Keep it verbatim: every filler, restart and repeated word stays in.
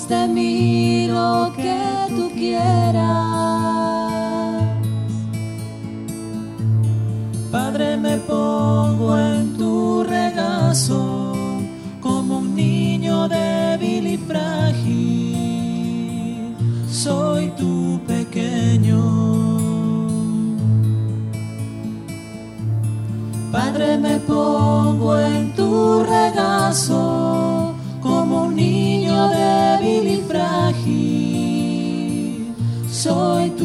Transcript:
haz de mí lo que tú quieras. Padre, me pongo en tu regazo como un niño débil y frágil. Soy tu pequeño. Padre, me pongo en tu regazo como un niño débil y frágil. Soy